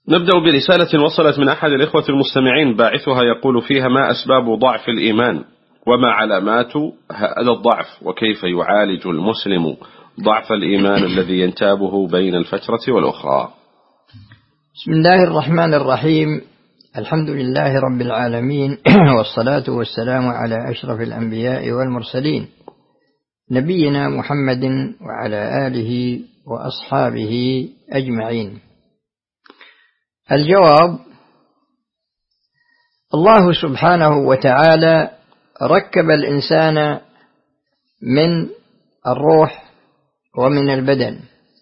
نبدأ برسالة وصلت من أحد الإخوة المستمعين، باعثها يقول فيها: ما أسباب ضعف الإيمان، وما علامات هذا الضعف، وكيف يعالج المسلم ضعف الإيمان الذي ينتابه بين الفترة والأخرى؟ بسم الله الرحمن الرحيم. الحمد لله رب العالمين، والصلاة والسلام على أشرف الأنبياء والمرسلين، نبينا محمد وعلى آله وأصحابه أجمعين. الجواب: الله سبحانه وتعالى ركب الإنسان من الروح ومن البدن،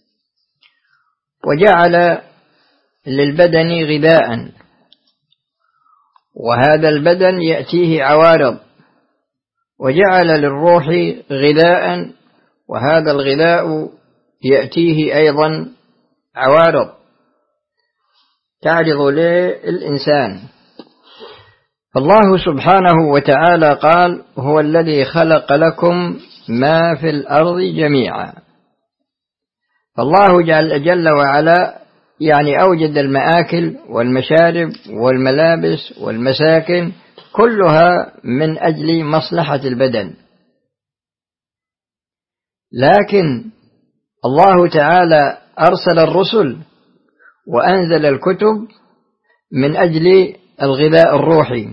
وجعل للبدن غذاء، وهذا البدن يأتيه عوارض، وجعل للروح غذاء، وهذا الغذاء يأتيه أيضا عوارض تعرض للإنسان. الله سبحانه وتعالى قال: هو الذي خلق لكم ما في الأرض جميعا. الله جل وعلا أوجد المآكل والمشارب والملابس والمساكن كلها من أجل مصلحة البدن، لكن الله تعالى أرسل الرسل وأنزل الكتب من أجل الغذاء الروحي،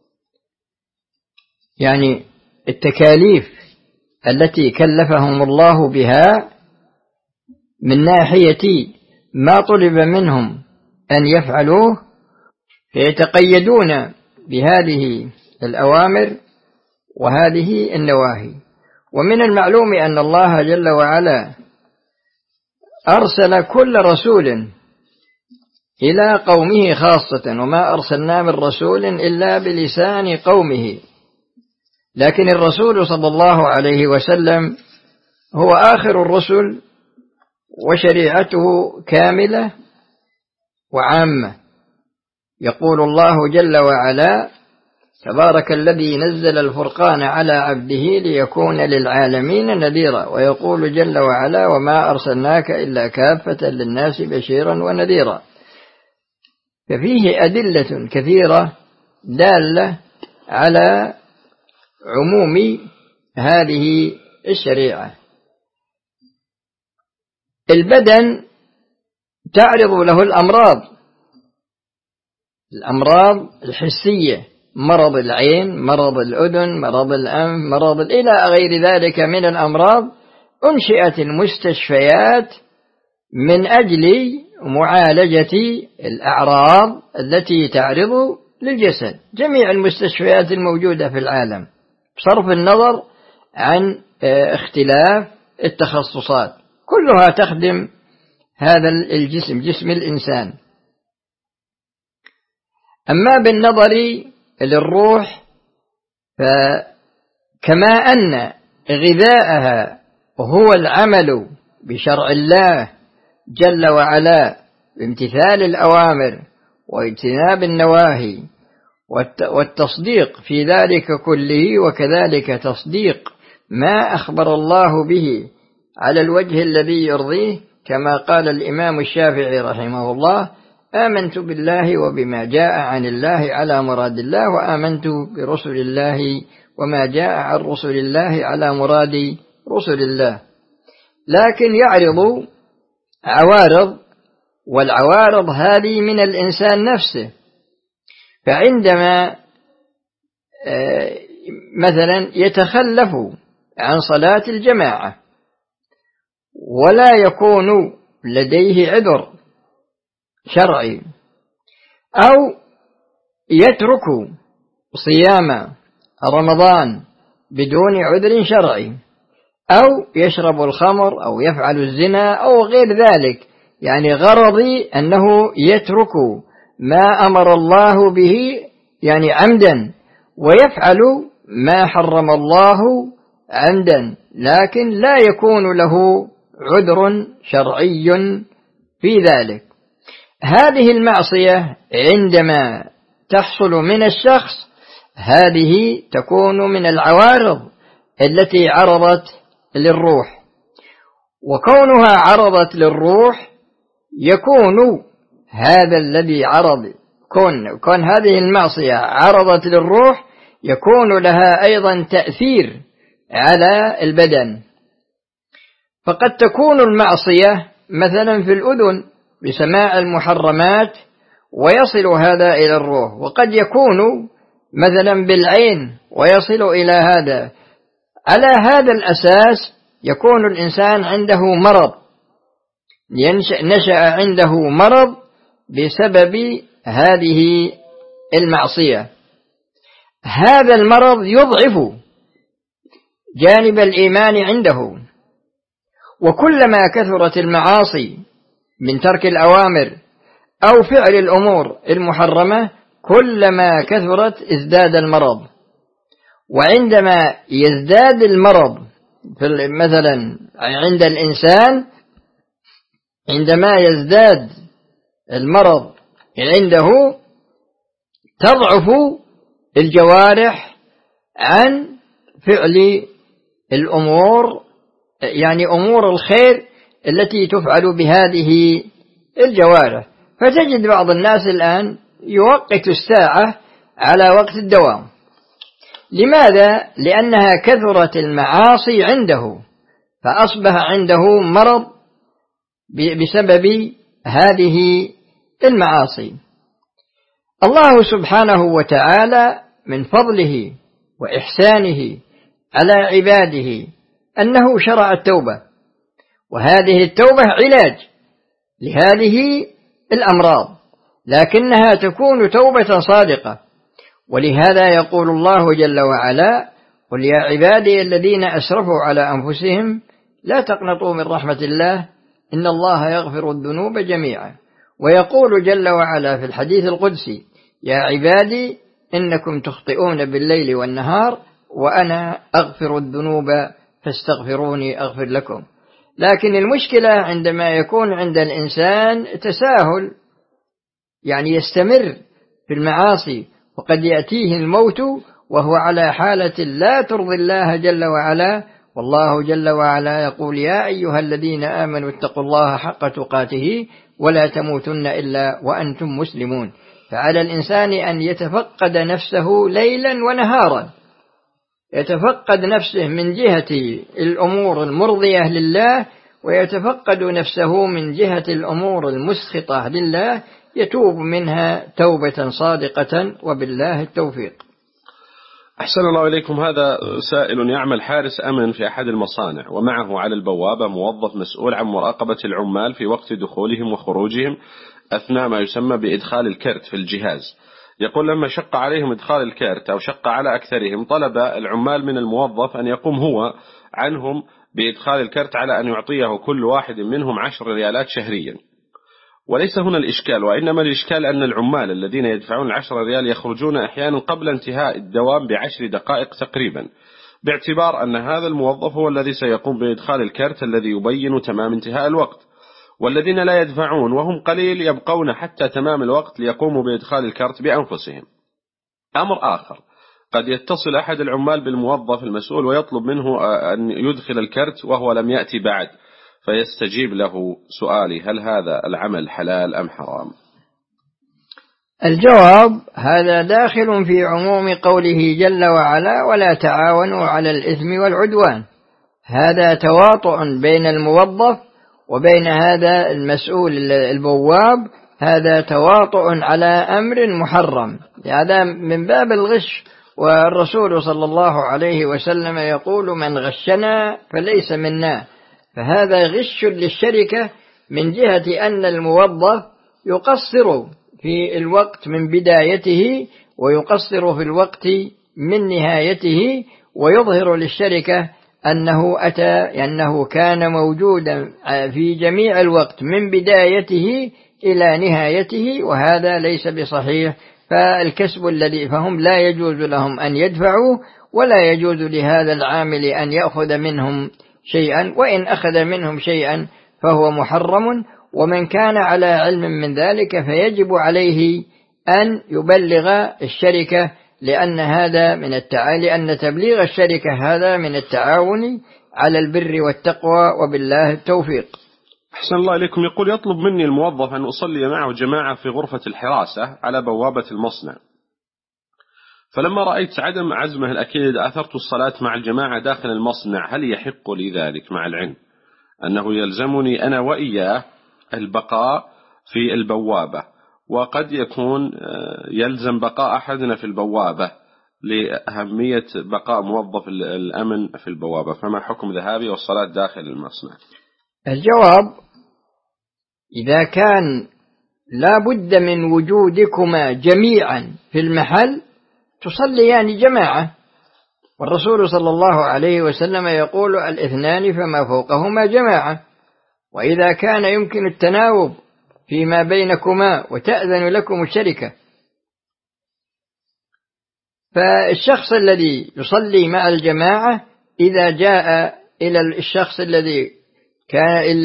التكاليف التي كلفهم الله بها من ناحية ما طلب منهم أن يفعلوه، فيتقيدون بهذه الأوامر وهذه النواهي. ومن المعلوم أن الله جل وعلا أرسل كل رسول إلى قومه خاصة، وما أرسلنا من رسول إلا بلسان قومه، لكن الرسول صلى الله عليه وسلم هو آخر الرسل، وشريعته كاملة وعامة. يقول الله جل وعلا: تبارك الذي نزل الفرقان على عبده ليكون للعالمين نذيرا. ويقول جل وعلا: وما أرسلناك إلا كافة للناس بشيرا ونذيرا. ففيه أدلة كثيرة دالة على عموم هذه الشريعة. البدن تعرض له الأمراض الحسية، مرض العين، مرض الأذن، مرض الأنف، إلى غير ذلك من الأمراض. أنشئت المستشفيات من أجل معالجة الأعراض التي تعرض للجسد. جميع المستشفيات الموجودة في العالم، بصرف النظر عن اختلاف التخصصات، كلها تخدم هذا الجسم، جسم الإنسان. أما بالنظر للروح، فكما أن غذاءها هو العمل بشرع الله جل وعلا بامتثال الأوامر واجتناب النواهي والتصديق في ذلك كله، وكذلك تصديق ما أخبر الله به على الوجه الذي يرضيه، كما قال الإمام الشافعي رحمه الله: آمنت بالله وبما جاء عن الله على مراد الله، وآمنت برسل الله وما جاء عن رسل الله على مراد رسل الله. لكن يعرض عوارض، والعوارض هذه من الإنسان نفسه. فعندما مثلا يتخلف عن صلاة الجماعة ولا يكون لديه عذر شرعي، أو يترك صيام رمضان بدون عذر شرعي، أو يشرب الخمر أو يفعل الزنا أو غير ذلك، غرضي أنه يترك ما أمر الله به عمدا، ويفعل ما حرم الله عمدا، لكن لا يكون له عذر شرعي في ذلك. هذه المعصية عندما تحصل من الشخص، هذه تكون من العوارض التي عرضت للروح، وكونها عرضت للروح يكون هذا الذي عرض كون هذه المعصية عرضت للروح يكون لها أيضا تأثير على البدن. فقد تكون المعصية مثلا في الأذن بسماع المحرمات ويصل هذا إلى الروح، وقد يكون مثلا بالعين ويصل إلى هذا. على هذا الأساس يكون الإنسان عنده مرض، نشأ عنده مرض بسبب هذه المعصية. هذا المرض يضعف جانب الإيمان عنده، وكلما كثرت المعاصي من ترك الأوامر أو فعل الأمور المحرمة كلما كثرت ازداد المرض. وعندما يزداد المرض مثلا عند الإنسان، عندما يزداد المرض عنده تضعف الجوارح عن فعل الأمور، يعني أمور الخير التي تفعل بهذه الجوارح. فتجد بعض الناس الآن يوقت الساعة على وقت الدوام. لماذا؟ لأنها كثرت المعاصي عنده، فأصبح عنده مرض بسبب هذه المعاصي. الله سبحانه وتعالى من فضله وإحسانه على عباده أنه شرع التوبة، وهذه التوبة علاج لهذه الأمراض، لكنها تكون توبة صادقة. ولهذا يقول الله جل وعلا: قل يا عبادي الذين أسرفوا على أنفسهم لا تقنطوا من رحمة الله إن الله يغفر الذنوب جميعا. ويقول جل وعلا في الحديث القدسي: يا عبادي إنكم تخطئون بالليل والنهار وأنا أغفر الذنوب فاستغفروني أغفر لكم. لكن المشكلة عندما يكون عند الإنسان تساهل، يعني يستمر في المعاصي وقد يأتيه الموت وهو على حالة لا ترضي الله جل وعلا. والله جل وعلا يقول: يا أيها الذين آمنوا اتقوا الله حق تقاته ولا تموتن إلا وأنتم مسلمون. فعلى الإنسان أن يتفقد نفسه ليلا ونهارا، يتفقد نفسه من جهة الأمور المرضية لله، ويتفقد نفسه من جهة الأمور المسخطة لله، يتوب منها توبة صادقة، وبالله التوفيق. أحسن الله إليكم. هذا سائل يعمل حارس أمن في أحد المصانع، ومعه على البوابة موظف مسؤول عن مراقبة العمال في وقت دخولهم وخروجهم أثناء ما يسمى بإدخال الكرت في الجهاز. يقول: لما شق عليهم إدخال الكرت أو شق على أكثرهم، طلب العمال من الموظف أن يقوم هو عنهم بإدخال الكرت على أن يعطيه كل واحد منهم 10 ريالات شهريا. وليس هنا الإشكال، وإنما الإشكال أن العمال الذين يدفعون 10 ريال يخرجون أحيانا قبل انتهاء الدوام ب10 دقائق تقريبا، باعتبار أن هذا الموظف هو الذي سيقوم بإدخال الكرت الذي يبين تمام انتهاء الوقت، والذين لا يدفعون وهم قليل يبقون حتى تمام الوقت ليقوموا بإدخال الكرت بأنفسهم. أمر آخر: قد يتصل أحد العمال بالموظف المسؤول ويطلب منه أن يدخل الكرت وهو لم يأتي بعد، فيستجيب له. سؤالي: هل هذا العمل حلال أم حرام؟ الجواب: هذا داخل في عموم قوله جل وعلا: ولا تعاونوا على الإثم والعدوان. هذا تواطؤ بين الموظف وبين هذا المسؤول البواب، هذا تواطؤ على أمر محرم، هذا من باب الغش. والرسول صلى الله عليه وسلم يقول: من غشنا فليس منا. فهذا غش للشركة من جهة أن الموظف يقصر في الوقت من بدايته ويقصر في الوقت من نهايته، ويظهر للشركة أنه كان موجودا في جميع الوقت من بدايته إلى نهايته، وهذا ليس بصحيح. فالكسب فهم لا يجوز لهم أن يدفعوا، ولا يجوز لهذا العامل أن يأخذ منهم شيئا، وإن أخذ منهم شيئا فهو محرم. ومن كان على علم من ذلك فيجب عليه أن يبلغ الشركة، لأن تبليغ الشركة هذا من التعاون على البر والتقوى، وبالله التوفيق. أحسن الله إليكم. يقول يطلب مني الموظف أن أصلي معه جماعة في غرفة الحراسة على بوابة المصنع، فلما رأيت عدم عزمه الأكيد أثرت الصلاة مع الجماعة داخل المصنع، هل يحق لي ذلك مع العلم أنه يلزمني أنا وإياه البقاء في البوابة، وقد يكون يلزم بقاء أحدنا في البوابة لأهمية بقاء موظف الأمن في البوابة، فما حكم ذهابي والصلاة داخل المصنع؟ الجواب: إذا كان لا بد من وجودكما جميعا في المحل تصليان جماعة، والرسول صلى الله عليه وسلم يقول: الاثنان فما فوقهما جماعة. وإذا كان يمكن التناوب فيما بينكما وتأذن لكم الشركة، فالشخص الذي يصلي مع الجماعة إذا جاء إلى الشخص الذي كان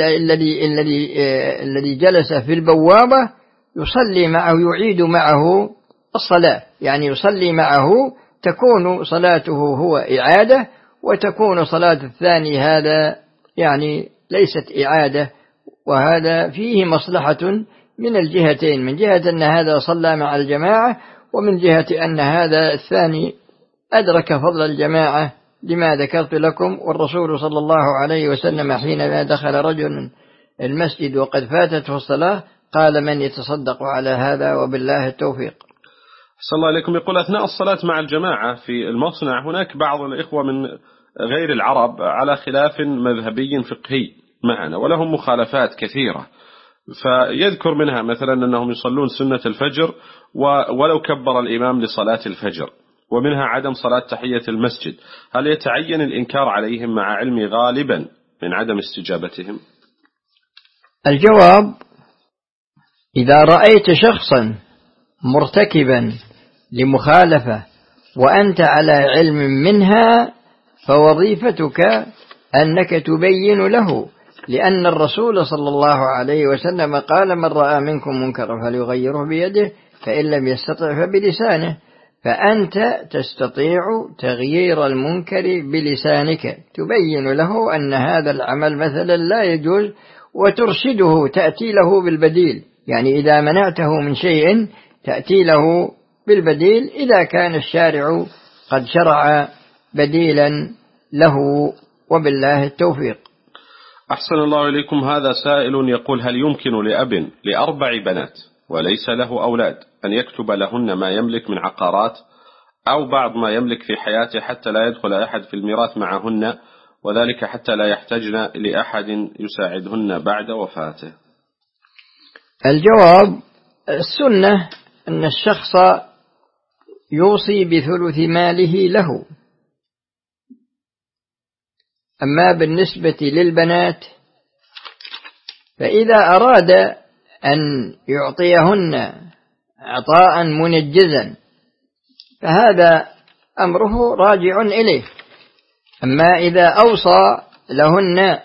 الذي جلس في البوابة يصلي معه، يعيد معه الصلاة، يعني يصلي معه، تكون صلاته هو إعادة، وتكون صلاة الثاني هذا يعني ليست إعادة. وهذا فيه مصلحة من الجهتين، من جهة أن هذا صلى مع الجماعة، ومن جهة أن هذا الثاني أدرك فضل الجماعة لما ذكرت لكم. والرسول صلى الله عليه وسلم حينما دخل رجل المسجد وقد فاتته الصلاة قال: من يتصدق على هذا؟ وبالله التوفيق. صلى الله عليكم. يقول أثناء الصلاة مع الجماعة في المصنع هناك بعض الإخوة من غير العرب على خلاف مذهبي فقهي معنا، ولهم مخالفات كثيرة، فيذكر منها مثلا أنهم يصلون سنة الفجر ولو كبر الإمام لصلاة الفجر، ومنها عدم صلاة تحية المسجد. هل يتعين الإنكار عليهم مع علمي غالبا من عدم استجابتهم؟ الجواب: إذا رأيت شخصا مرتكبا لمخالفة وأنت على علم منها فوظيفتك أنك تبين له، لأن الرسول صلى الله عليه وسلم قال: من رأى منكم منكرا فليغيره بيده، فإن لم يستطع فبلسانه. فأنت تستطيع تغيير المنكر بلسانك، تبين له أن هذا العمل مثلا لا يجوز، وترشده، تأتي له بالبديل. يعني إذا منعته من شيء تأتي له بالبديل إذا كان الشارع قد شرع بديلا له، وبالله التوفيق. أحسن الله إليكم. هذا سائل يقول: هل يمكن لأب ل4 بنات وليس له أولاد أن يكتب لهن ما يملك من عقارات أو بعض ما يملك في حياته حتى لا يدخل أحد في الميراث معهن، وذلك حتى لا يحتاجن لأحد يساعدهن بعد وفاته؟ الجواب: السنة أن الشخص يوصي بثلث ماله له. أما بالنسبة للبنات فإذا أراد أن يعطيهن عطاء منجزا فهذا أمره راجع إليه. أما إذا أوصى لهن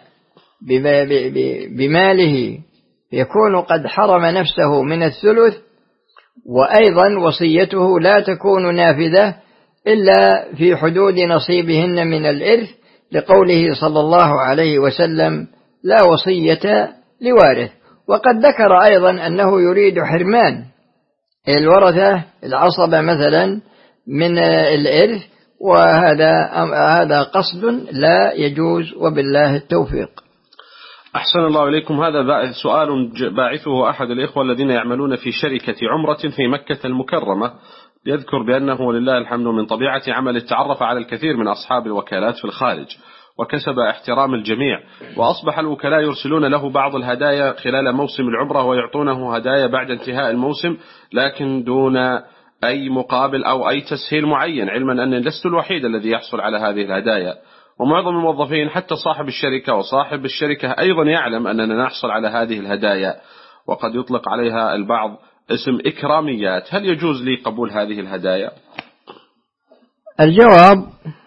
بماله يكون قد حرم نفسه من الثلث، وأيضا وصيته لا تكون نافذة إلا في حدود نصيبهن من الإرث، لقوله صلى الله عليه وسلم: لا وصية لوارث. وقد ذكر أيضا أنه يريد حرمان الورثة العصبة مثلا من الإرث، وهذا قصد لا يجوز، وبالله التوفيق. أحسن الله إليكم. هذا سؤال باعثه أحد الإخوة الذين يعملون في شركة عمرة في مكة المكرمة، يذكر بأنه ولله الحمد من طبيعة عمل تعرف على الكثير من أصحاب الوكالات في الخارج وكسب احترام الجميع، وأصبح الوكلاء يرسلون له بعض الهدايا خلال موسم العمرة ويعطونه هدايا بعد انتهاء الموسم، لكن دون أي مقابل أو أي تسهيل معين، علما أن لست الوحيد الذي يحصل على هذه الهدايا، ومعظم الموظفين حتى صاحب الشركة وصاحب الشركة أيضا يعلم أننا نحصل على هذه الهدايا، وقد يطلق عليها البعض اسم إكراميات. هل يجوز لي قبول هذه الهدايا؟ الجواب: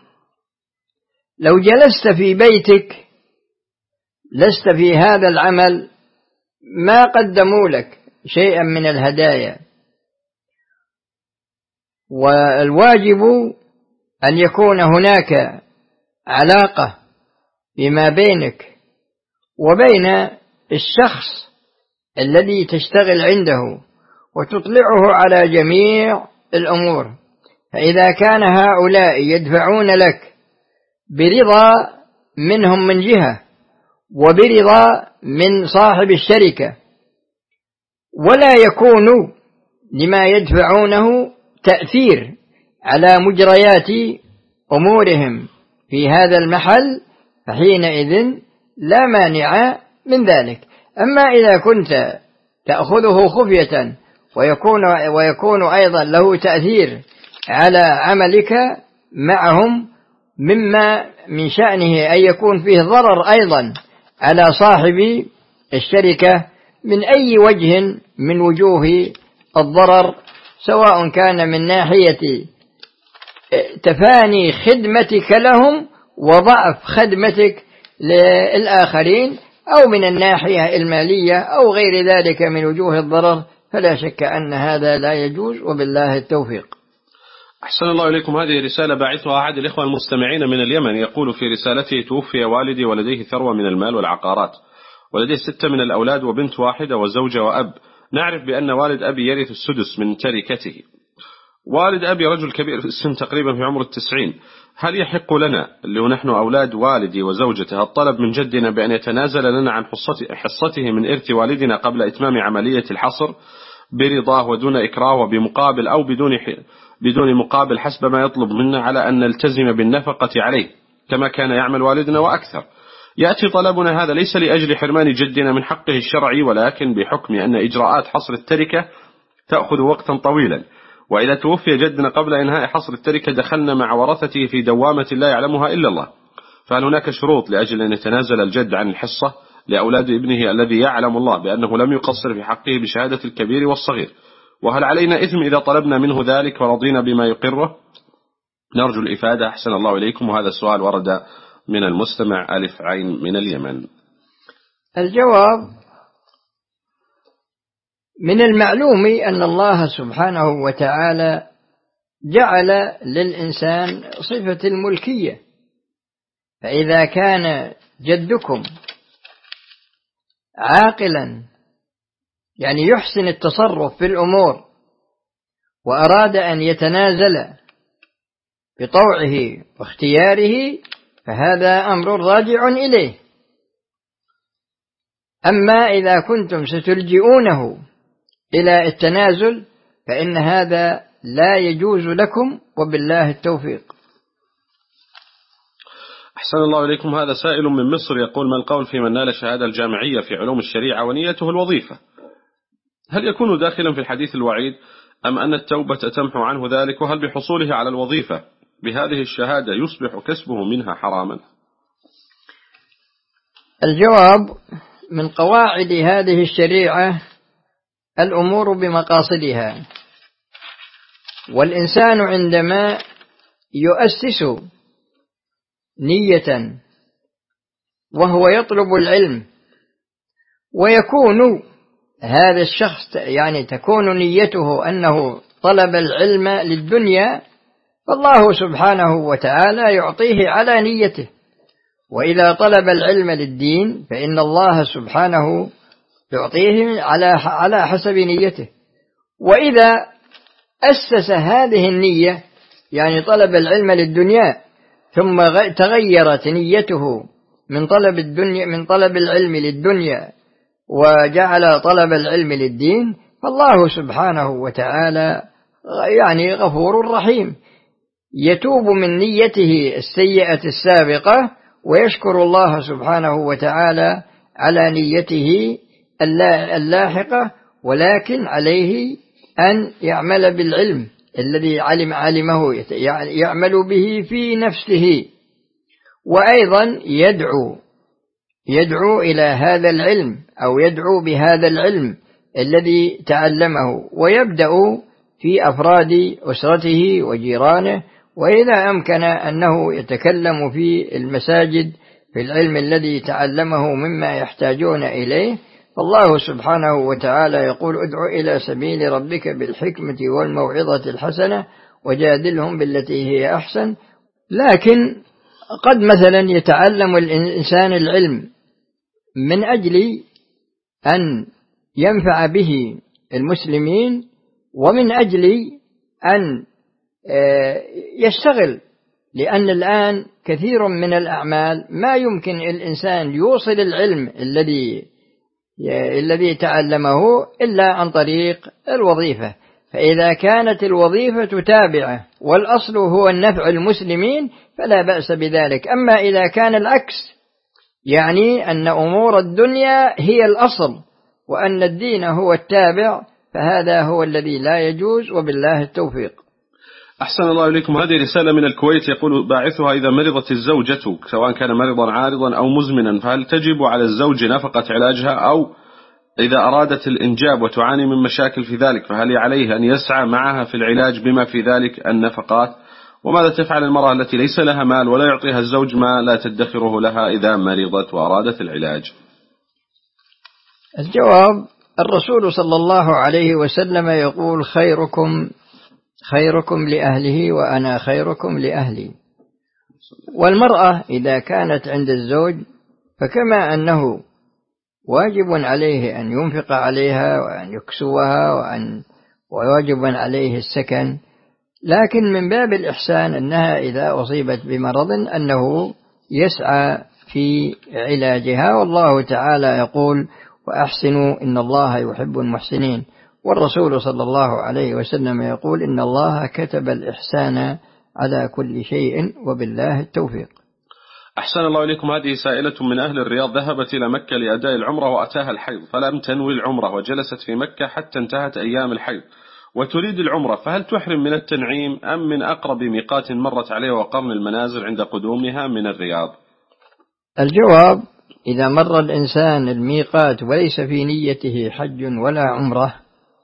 لو جلست في بيتك لست في هذا العمل ما قدموا لك شيئا من الهدايا، والواجب أن يكون هناك علاقة فيما بينك وبين الشخص الذي تشتغل عنده وتطلعه على جميع الأمور. فإذا كان هؤلاء يدفعون لك برضا منهم من جهة وبرضا من صاحب الشركة، ولا يكون لما يدفعونه تأثير على مجريات أمورهم في هذا المحل، فحينئذ لا مانع من ذلك. أما إذا كنت تأخذه خفية ويكون أيضا له تأثير على عملك معهم، مما من شأنه أن يكون فيه ضرر أيضا على صاحب الشركة من أي وجه من وجوه الضرر، سواء كان من ناحية تفاني خدمتك لهم وضعف خدمتك للآخرين، أو من الناحية المالية أو غير ذلك من وجوه الضرر، فلا شك أن هذا لا يجوز، وبالله التوفيق. أحسن الله إليكم. هذه رسالة باعثها أحد الإخوة المستمعين من اليمن، يقول في رسالته: توفي والدي ولديه ثروة من المال والعقارات، ولديه 6 من الأولاد وبنت واحدة وزوجة وأب. نعرف بأن والد أبي يرث السدس من تركته. والد أبي رجل كبير في السن، تقريبا في عمر 90. هل يحق لنا اللي نحن أولاد والدي وزوجته الطلب من جدنا بأن يتنازل لنا عن حصته من إرث والدنا قبل إتمام عملية الحصر برضاه ودون إكراه وبمقابل أو بدون مقابل حسب ما يطلب منا، على أن نلتزم بالنفقة عليه كما كان يعمل والدنا وأكثر؟ يأتي طلبنا هذا ليس لأجل حرمان جدنا من حقه الشرعي، ولكن بحكم أن إجراءات حصر التركة تأخذ وقتا طويلا، وإذا توفي جدنا قبل إنهاء حصر التركة دخلنا مع ورثته في دوامة لا يعلمها إلا الله. فهل هناك شروط لأجل أن يتنازل الجد عن الحصة لأولاد ابنه الذي يعلم الله بأنه لم يقصر في حقه بشهادة الكبير والصغير؟ وهل علينا إثم إذا طلبنا منه ذلك ورضينا بما يقره؟ نرجو الإفادة أحسن الله إليكم. وهذا السؤال ورد من المستمع ألف عين من اليمن. الجواب: من المعلوم أن الله سبحانه وتعالى جعل للإنسان صفة الملكية، فإذا كان جدكم عاقلا يعني يحسن التصرف في الأمور وأراد أن يتنازل بطوعه واختياره، فهذا أمر راجع إليه. أما إذا كنتم ستلجئونه إلى التنازل فإن هذا لا يجوز لكم، وبالله التوفيق. أحسن الله إليكم. هذا سائل من مصر يقول: ما القول في من نال شهادة الجامعية في علوم الشريعة ونيته الوظيفة؟ هل يكون داخلا في الحديث الوعيد أم أن التوبة تمحو عنه ذلك؟ وهل بحصوله على الوظيفة بهذه الشهادة يصبح كسبه منها حراما؟ الجواب: من قواعد هذه الشريعة الأمور بمقاصدها، والإنسان عندما يؤسس نية وهو يطلب العلم ويكون هذا الشخص يعني تكون نيته أنه طلب العلم للدنيا، فالله سبحانه وتعالى يعطيه على نيته. وإذا طلب العلم للدين فإن الله سبحانه يعطيه على حسب نيته. وإذا أسس هذه النية يعني طلب العلم للدنيا ثم تغيرت نيته من طلب العلم للدنيا وجعل طلب العلم للدين، فالله سبحانه وتعالى يعني غفور رحيم، يتوب من نيته السيئة السابقة ويشكر الله سبحانه وتعالى على نيته اللاحقة، ولكن عليه أن يعمل بالعلم الذي علمه يعمل به في نفسه، وأيضا يدعو إلى هذا العلم أو يدعو بهذا العلم الذي تعلمه، ويبدأ في أفراد أسرته وجيرانه، وإذا أمكن أنه يتكلم في المساجد في العلم الذي تعلمه مما يحتاجون إليه. فالله سبحانه وتعالى يقول: ادع إلى سبيل ربك بالحكمة والموعظة الحسنة وجادلهم بالتي هي أحسن. لكن قد مثلا يتعلم الإنسان العلم من أجل أن ينفع به المسلمين، ومن أجل أن يشتغل، لأن الآن كثير من الأعمال ما يمكن الإنسان يوصل العلم الذي تعلمه إلا عن طريق الوظيفة. فإذا كانت الوظيفة تابعة والأصل هو النفع المسلمين فلا بأس بذلك. أما إذا كان العكس، يعني أن أمور الدنيا هي الأصل وأن الدين هو التابع، فهذا هو الذي لا يجوز، وبالله التوفيق. أحسن الله إليكم. هذه رسالة من الكويت، يقول باعثها: إذا مرضت الزوجة سواء كان مرضا عارضا أو مزمنا فهل تجب على الزوج نفقة علاجها؟ أو إذا أرادت الإنجاب وتعاني من مشاكل في ذلك فهل عليه أن يسعى معها في العلاج بما في ذلك النفقات؟ وماذا تفعل المرأة التي ليس لها مال ولا يعطيها الزوج ما لا تدخره لها إذا مرضت وأرادت العلاج؟ الجواب: الرسول صلى الله عليه وسلم يقول: خيركم لأهله وأنا خيركم لأهلي. والمرأة إذا كانت عند الزوج فكما أنه واجب عليه أن ينفق عليها وأن يكسوها وواجب عليه السكن، لكن من باب الإحسان أنها إذا أصيبت بمرض أنه يسعى في علاجها، والله تعالى يقول: وأحسنوا إن الله يحب المحسنين. والرسول صلى الله عليه وسلم يقول: إن الله كتب الإحسان على كل شيء، وبالله التوفيق. أحسن الله إليكم. هذه سائلة من أهل الرياض، ذهبت إلى مكة لأداء العمرة وأتاها الحيض فلم تنوي العمرة وجلست في مكة حتى انتهت أيام الحيض وتريد العمرة، فهل تحرم من التنعيم أم من أقرب ميقات مرت عليه وقرن المنازل عند قدومها من الرياض؟ الجواب: إذا مر الإنسان الميقات وليس في نيته حج ولا عمرة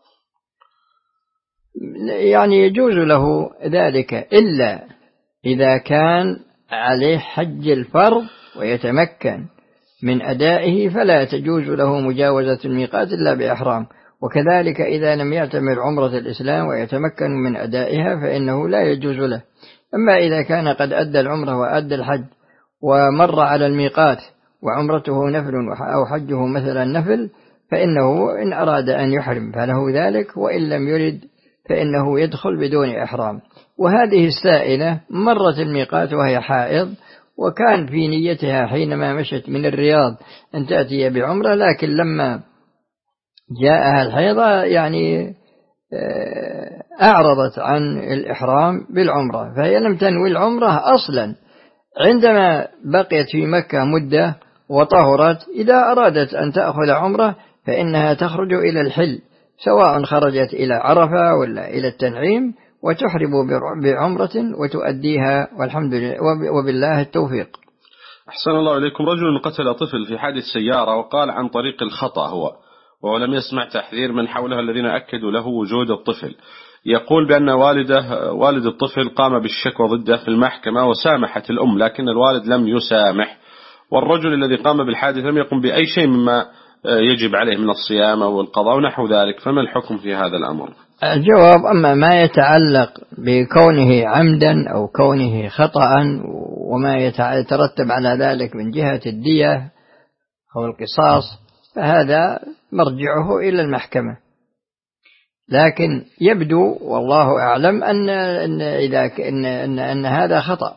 يعني يجوز له ذلك، إلا إذا كان عليه حج الفرض ويتمكن من أدائه فلا تجوز له مجاوزة الميقات إلا بإحرام. وكذلك إذا لم يعتمر عمرة الإسلام ويتمكن من أدائها فإنه لا يجوز له. أما إذا كان قد أدى العمرة وأدى الحج ومر على الميقات وعمرته نفل أو حجه مثلا نفل، فإنه إن أراد أن يحرم فله ذلك، وإن لم يرد فإنه يدخل بدون إحرام. وهذه السائلة مرت الميقات وهي حائض، وكان في نيتها حينما مشت من الرياض أن تأتي بعمرة، لكن لما جاءها الحيضة يعني أعرضت عن الإحرام بالعمرة، فهي لم تنوي العمرة أصلا. عندما بقيت في مكة مدة وطهرت، إذا أرادت أن تأخذ عمرة فإنها تخرج إلى الحل، سواء خرجت إلى عرفة ولا إلى التنعيم، وتحرم بعمرة وتؤديها، والحمد لله وبالله التوفيق. أحسن الله إليكم. رجل قتل طفل في حادث سيارة وقال عن طريق الخطأ ولم يسمع تحذير من حوله الذين أكدوا له وجود الطفل. يقول بأن والد الطفل قام بالشكوى ضده في المحكمة وسامحت الأم، لكن الوالد لم يسامح، والرجل الذي قام بالحادث لم يقم بأي شيء مما يجب عليه من الصيام أو القضاء ونحو ذلك، فما الحكم في هذا الأمر؟ الجواب: أما ما يتعلق بكونه عمدا أو كونه خطأ وما يترتب على ذلك من جهة الدية أو القصاص فهذا مرجعه إلى المحكمة، لكن يبدو والله أعلم أن هذا خطأ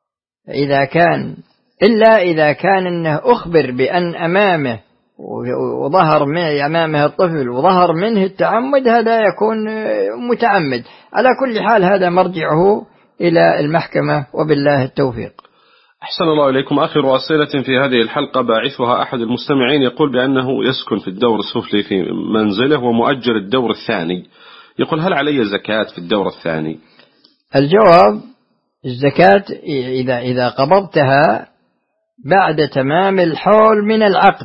إلا إذا كان أنه أخبر بأن أمامه وظهر أمامه الطفل وظهر منه التعمد، هذا يكون متعمد. على كل حال هذا مرجعه إلى المحكمة، وبالله التوفيق. أحسن الله إليكم. آخر أسئلة في هذه الحلقة باعثها أحد المستمعين، يقول بأنه يسكن في الدور السفلي في منزله ومؤجر الدور الثاني، يقول: هل علي زكاة في الدور الثاني؟ الجواب: الزكاة إذا قبضتها بعد تمام الحول من العقد،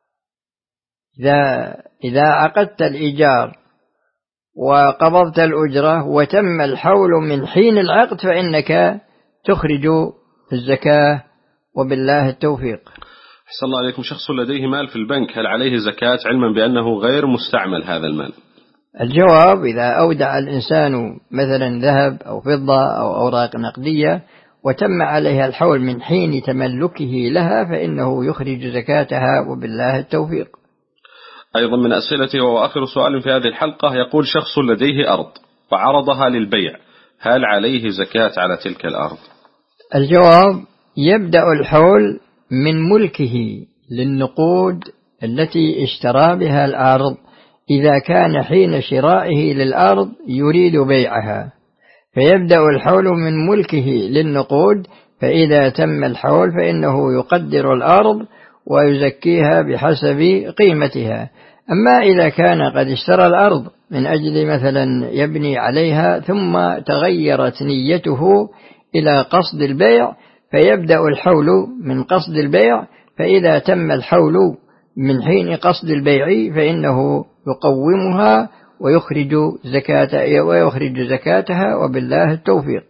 إذا عقدت الإيجار وقبضت الأجرة وتم الحول من حين العقد فإنك تخرج الزكاة، وبالله التوفيق. أحسن الله عليكم. شخص لديه مال في البنك، هل عليه زكاة علما بأنه غير مستعمل هذا المال؟ الجواب: إذا أودع الإنسان مثلا ذهب أو فضة أو أوراق نقدية وتم عليها الحول من حين تملكه لها فإنه يخرج زكاتها، وبالله التوفيق. أيضا من أسئلتي وهو آخر سؤال في هذه الحلقة، يقول شخص لديه أرض وعرضها للبيع، هل عليه زكاة على تلك الأرض؟ الجواب: يبدأ الحول من ملكه للنقود التي اشترى بها الأرض إذا كان حين شرائه للأرض يريد بيعها، فيبدأ الحول من ملكه للنقود، فإذا تم الحول فإنه يقدر الأرض ويزكيها بحسب قيمتها. أما إذا كان قد اشترى الأرض من أجل مثلا يبني عليها ثم تغيرت نيته إلى قصد البيع، فيبدأ الحول من قصد البيع، فإذا تم الحول من حين قصد البيع فإنه يقومها ويخرج زكاتها، وبالله التوفيق.